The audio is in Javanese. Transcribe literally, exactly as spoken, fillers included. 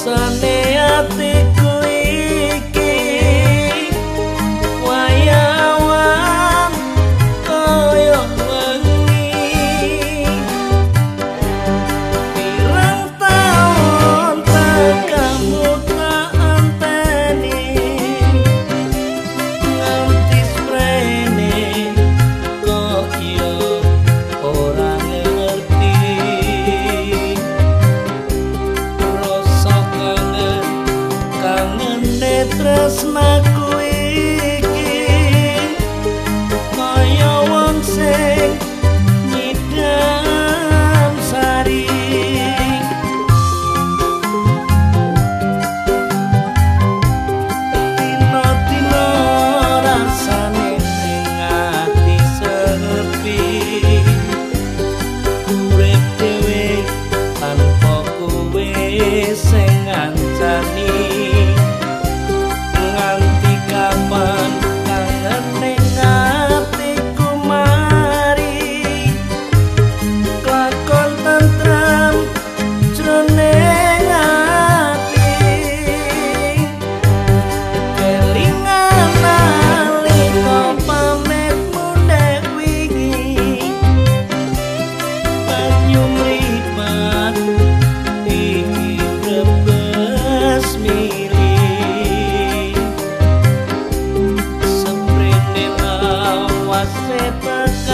rasane atiku iki wayawan koyo wengi pirang taun tekamu tak anteni nganti sprene kok yo ora ngerti rasa kangen kangene tresnaku iki kaya wong sing nyidam sari dino-dino rasane ning ati sepi urip dhewe tanpa kowe sing ngancani nganti kapan kangen ning atiku mari lakon tentrem jroning ati kelingan nalika pamitmu nek wingi banyu mripat iki rebes mili seprene lawase tekan